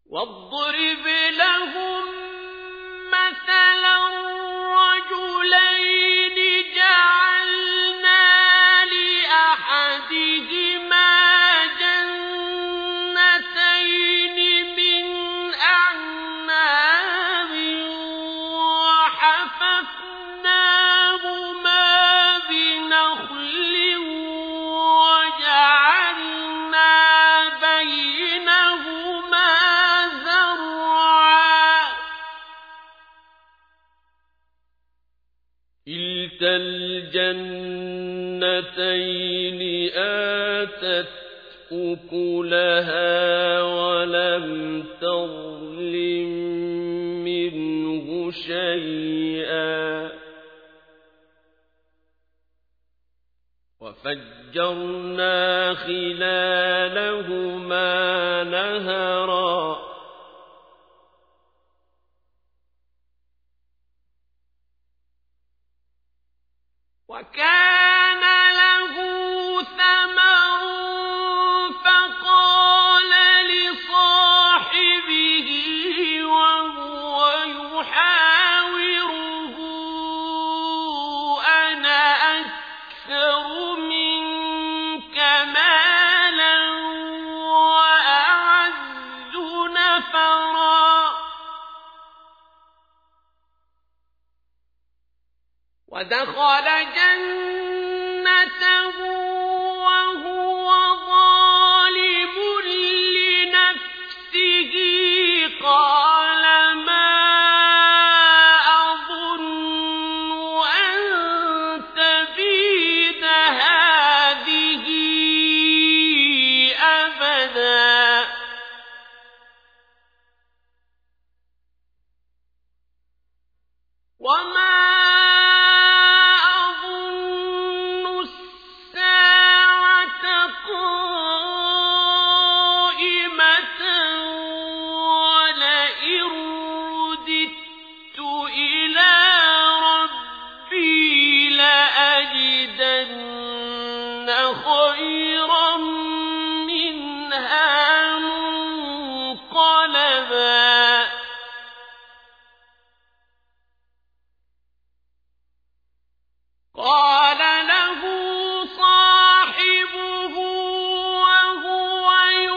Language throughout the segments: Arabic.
واضرب لهم مثلا رجلين جعلنا لأحدهما جنتين من أعناب وحففناهما بنخل وجعلنا بينهما زرعا كلتا الجنتين آتت أكلها ولم تظلم منه شيئا وفجرنا خلالهما نهرا وكان له ثمر فقال لصاحبه وهو يحاوره أنا أكثر منك مالا وأعز نفرا ودخل جنته وهو ظالم لنفسه قال ما أظن أن تبيد هذه أبدا وما خيرا منها منقلبا قال له صاحبه وهو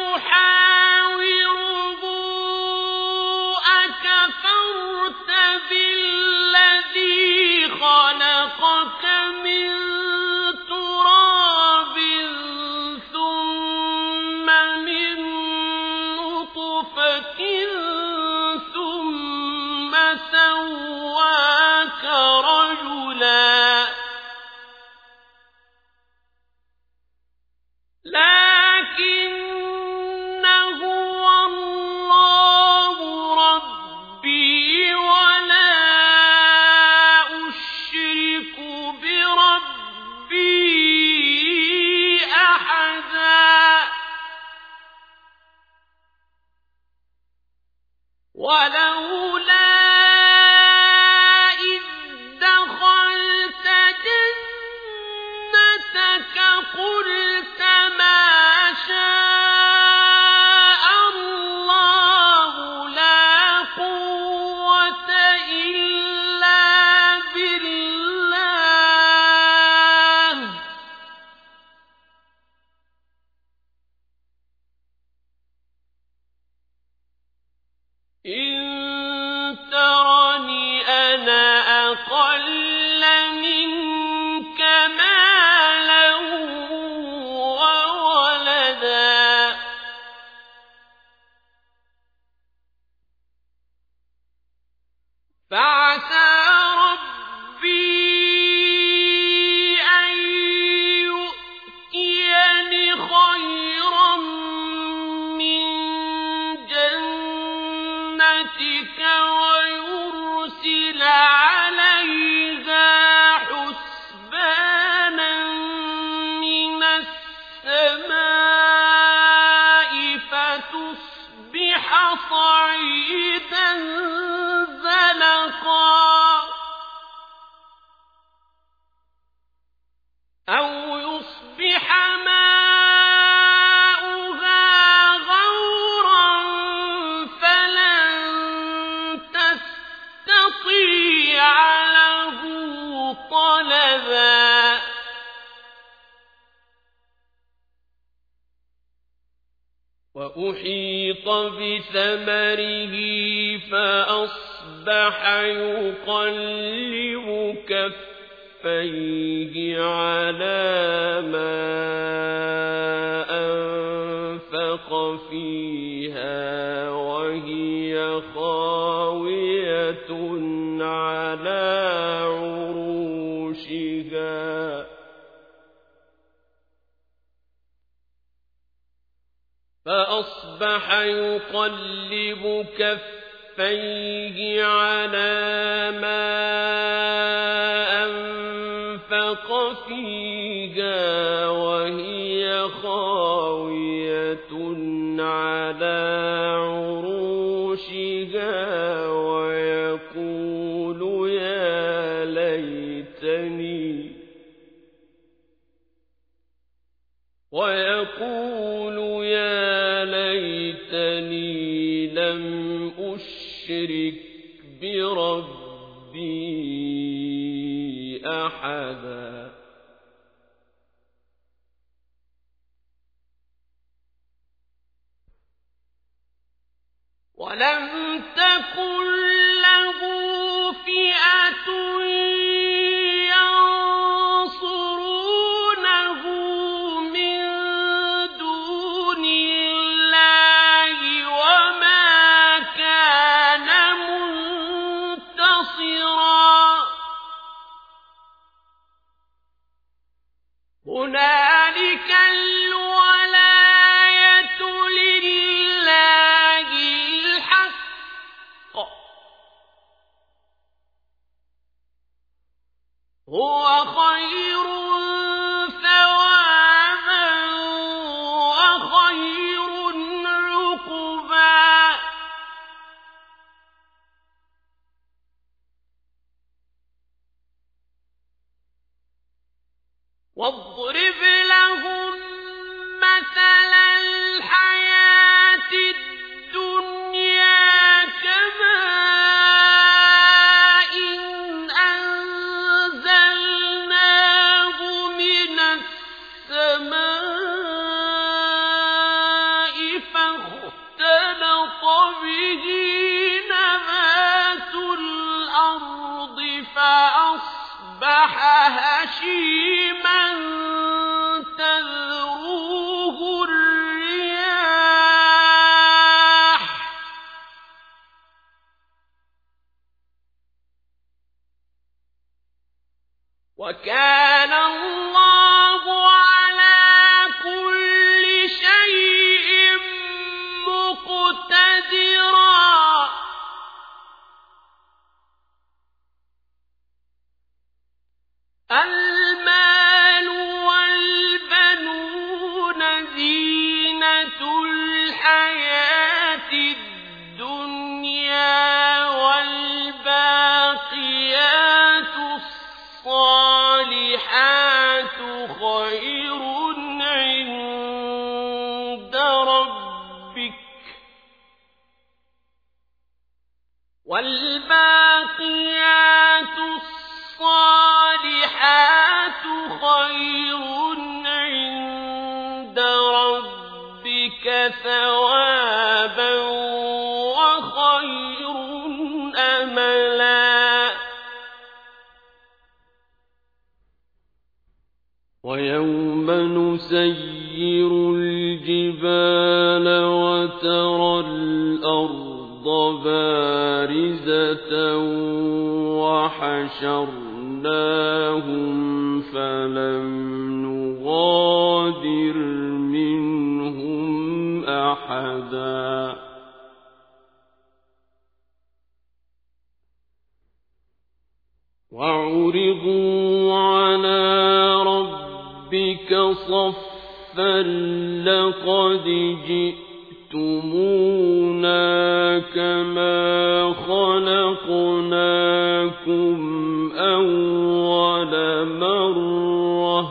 يحاوره أكفرت بالذي خلقك من ثم سواك رجلا لكن هو الله ربي ولا أشرك بربي أحدا ولولا إذ دخلت جنتك قلت ما شاء الله لا قوة إلا بالله إن ترني أنا أقل منك مالا وولدا فعسى ربي أن يؤتيني خيرا من جنتك ويرسل عليها حسبانا من السماء فتصبح صعيدا زلقا أو يصبح ماؤها غورا وأحيط بثمره فأصبح يقلب كفيه على ما أنفق فيها وهي خاوية على عروشها فأصبح يقلب كفيه على ما أنفق فيها وهي خاوية على عروشها ويقول يا ليتني لم أشرك بربي أحدا ولم تكن له فئة ينصرونه من دون الله وما كان منتصرا هنالك الولاية لله الحق هو خير ثوابا وخير عقبا واضرب لهم مثل الحياة الدنيا كماء أنزلناه من السماء فاختلط به نبات الأرض فأصبح هشيما تذروه الرياح وكان الله على كل شيء مقتدرا المال والبنون زينة الحياة الدنيا والباقيات الصالحات خير عند ربك والباقيات الصالحات خير عند ربك ثوابا وخير أملا ويوم نسير الجبال وترى الأرض بارزة وحشرناهم فلم نغادر منهم أحدا وعرضوا على ربك صفا لقد جئتمونا كما خلقناكم أول مرة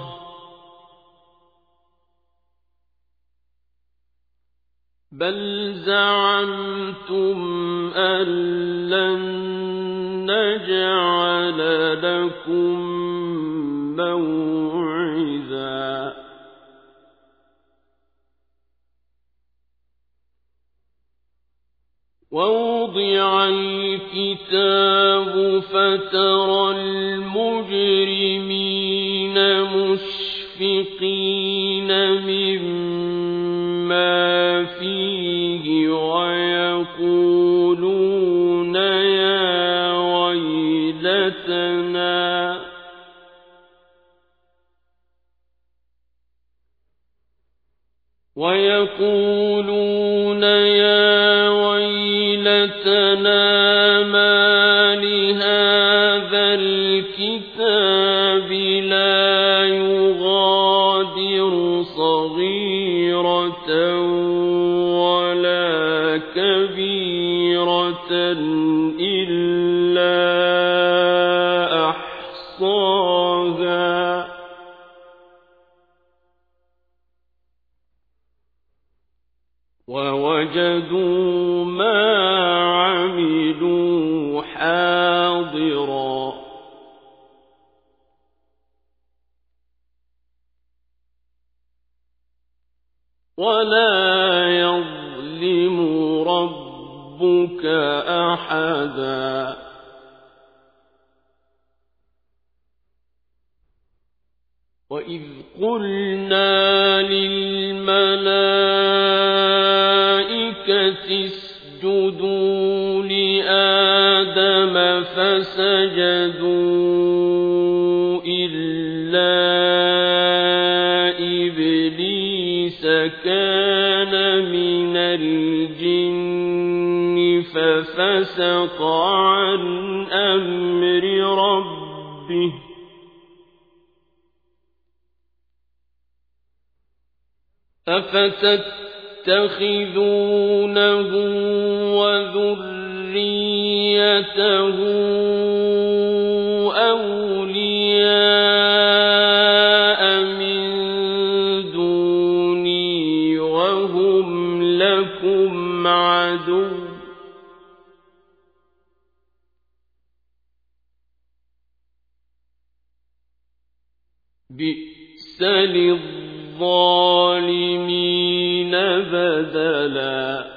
بل زعمتم أن لن نجعل لكم موعدا ووضع الكتاب فترى المجرمين مشفقين مما فيه ويقولون يا ويلتنا ما لهذا الكتاب لا يغادر صغيرة ولا كبيرة إلا أحصاها ووجدوا ما عملوا حاضرا ولا يظلم ربك أحدا وإذ قلنا للملائكة اسجدوا لآدم فسجدوا إلا إبليس كان من الجن ففسق عن أمر ربه أفتتخذونه وذريته أولياء من دوني وهم لكم عدو بئس للظالمين بدلا